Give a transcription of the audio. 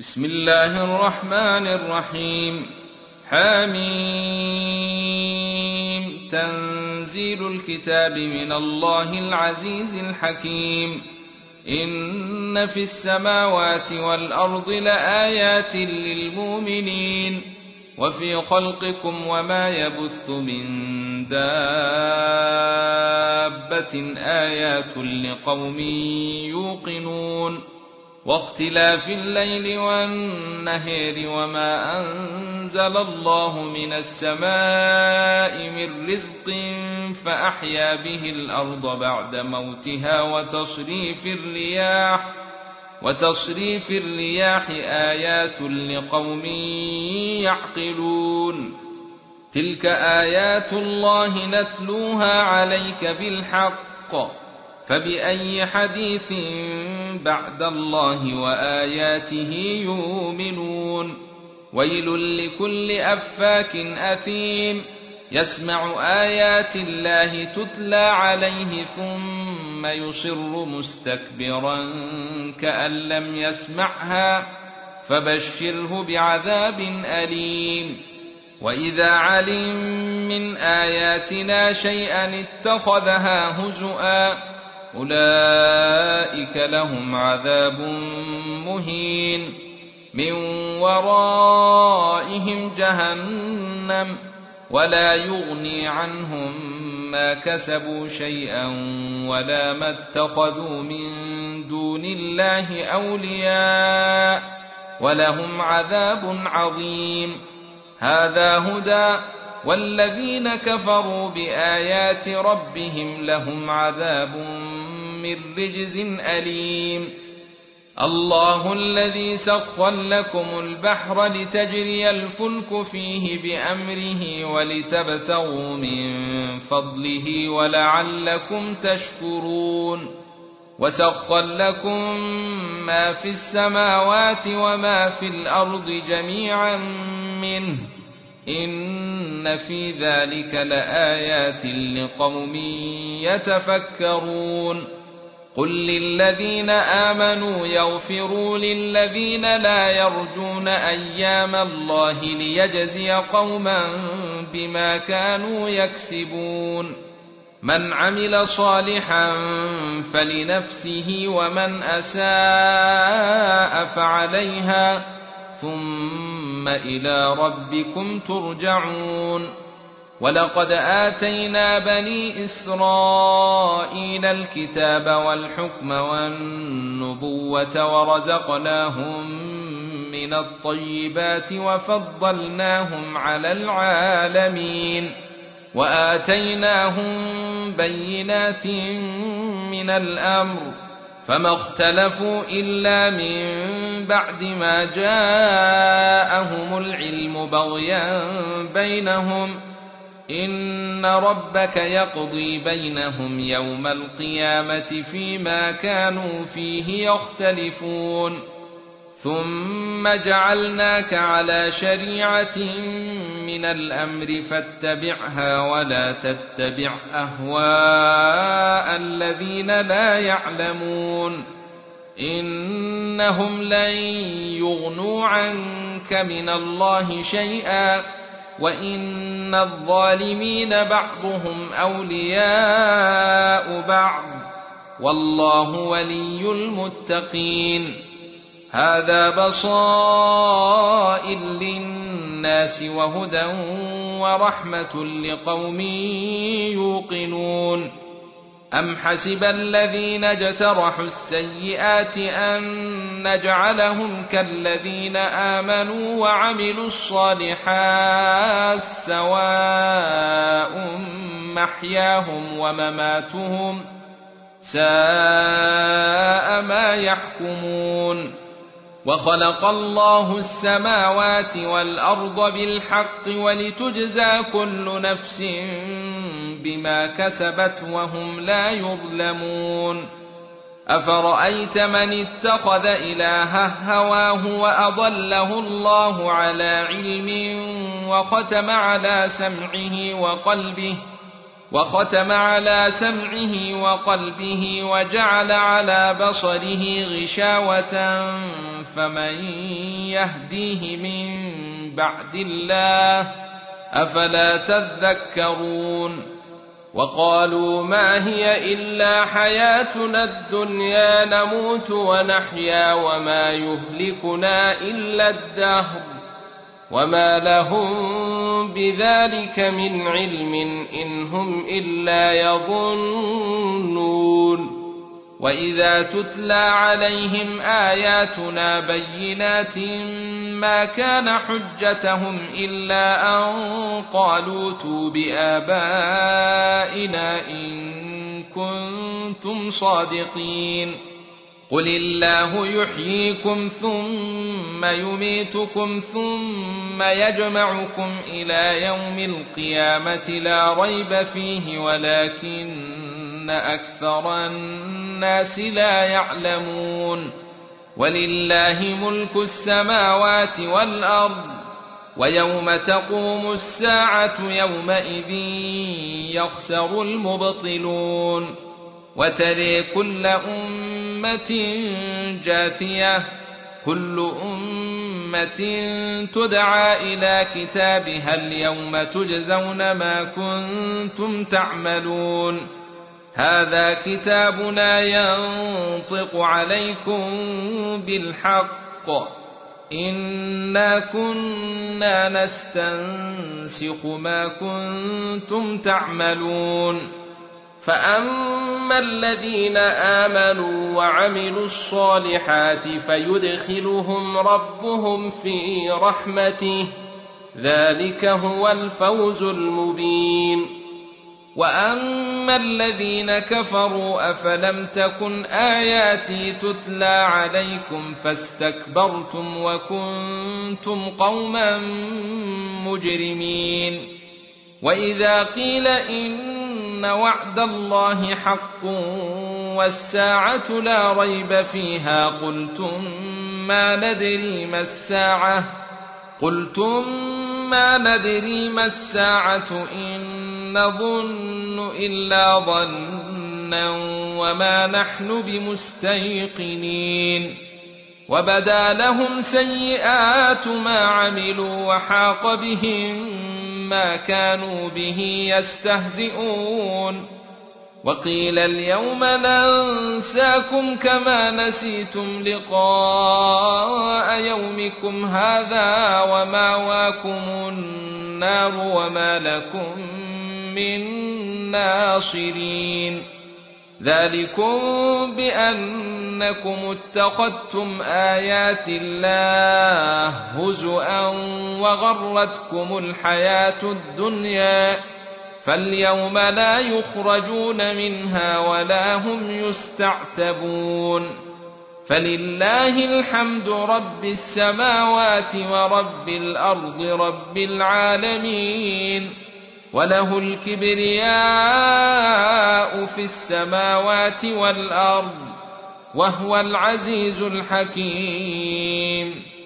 بسم الله الرحمن الرحيم. حميم. تنزيل الكتاب من الله العزيز الحكيم. إن في السماوات والأرض لآيات للمؤمنين وفي خلقكم وما يبث من دابة آيات لقوم يوقنون واختلاف الليل والنهار وما أنزل الله من السماء من رزق فأحيا به الأرض بعد موتها وتصريف الرياح آيات لقوم يعقلون. تلك آيات الله نتلوها عليك بالحق فبأي حديث بعد الله وآياته يؤمنون. ويل لكل أفاك أثيم يسمع آيات الله تتلى عليه ثم يصر مستكبرا كأن لم يسمعها فبشره بعذاب أليم. وإذا علم من آياتنا شيئا اتخذها هزؤا أولئك لهم عذاب مهين من ورائهم جهنم ولا يغني عنهم ما كسبوا شيئا ولا ما اتخذوا من دون الله أولياء ولهم عذاب عظيم. هذا هدى والذين كفروا بآيات ربهم لهم عذاب من رجز أليم. الله الذي سخر لكم البحر لتجري الفلك فيه بأمره ولتبتغوا من فضله ولعلكم تشكرون. وسخر لكم ما في السماوات وما في الأرض جميعا منه إن في ذلك لآيات لقوم يتفكرون. قل للذين آمنوا يغفروا للذين لا يرجون أيام الله ليجزي قوما بما كانوا يكسبون. من عمل صالحا فلنفسه ومن أساء فعليها ثم إلى ربكم ترجعون. ولقد آتينا بني إسرائيل الكتاب والحكم والنبوة ورزقناهم من الطيبات وفضلناهم على العالمين وآتيناهم بينات من الأمر فما اختلفوا إلا من بعد ما جاءهم العلم بغيا بينهم إن ربك يقضي بينهم يوم القيامة فيما كانوا فيه يختلفون. ثم جعلناك على شريعة من الأمر فاتبعها ولا تتبع أهواء الذين لا يعلمون إنهم لن يغنوا عنك من الله شيئا وإن الظالمين بعضهم أولياء بعض والله ولي المتقين. هذا بصائر للناس وهدى ورحمة لقوم يوقنون. أم حسب الذين اجترحوا السيئات أن نجعلهم كالذين آمنوا وعملوا الصالحات سواء محياهم ومماتهم ساء ما يحكمون. وخلق الله السماوات والأرض بالحق ولتجزى كل نفس بما كسبت وهم لا يظلمون. أفرأيت من اتخذ إلهه هواه وأضله الله على علم وختم على سمعه وقلبه وختم على سمعه وقلبه وجعل على بصره غشاوة فمن يهديه من بعد الله أفلا تذكرون وقالوا ما هي إلا حياتنا الدنيا نموت ونحيا وما يهلكنا إلا الدهر وما لهم بذلك من علم إن هم إلا يظنون وإذا تتلى عليهم آياتنا بينات ما كان حجتهم إلا أن قالوا ائتوا بآبائنا إن كنتم صادقين قل الله يحييكم ثم يميتكم ثم يجمعكم إلى يوم القيامة لا ريب فيه ولكن أكثر الناس لا يعلمون ولله ملك السماوات والأرض ويوم تقوم الساعة يومئذ يخسر المبطلون وترى كل أمة جاثية كل أمة تدعى إلى كتابها اليوم تجزون ما كنتم تعملون هذا كتابنا ينطق عليكم بالحق إنا كنا نستنسخ ما كنتم تعملون فأما الذين آمنوا وعملوا الصالحات فيدخلهم ربهم في رحمته ذلك هو الفوز المبين وأما الذين كفروا أفلم تكن آياتي تتلى عليكم فاستكبرتم وكنتم قوما مجرمين وإذا قيل إن وعد الله حق والساعة لا ريب فيها قلتم ما ندري ما الساعة إن نظن إلا ظنا وما نحن بمستيقنين وبدا لهم سيئات ما عملوا وحاق بهم ما كانوا به يستهزئون وقيل اليوم ننساكم كما نسيتم لقاء يومكم هذا ومأواكم النار وما لكم من ناصرين ذلكم بأنكم اتخذتم آيات الله هزؤا وغرتكم الحياة الدنيا فاليوم لا يخرجون منها ولا هم يستعتبون فلله الحمد رب السماوات ورب الأرض رب العالمين وله الكبرياء في السماوات والأرض وهو العزيز الحكيم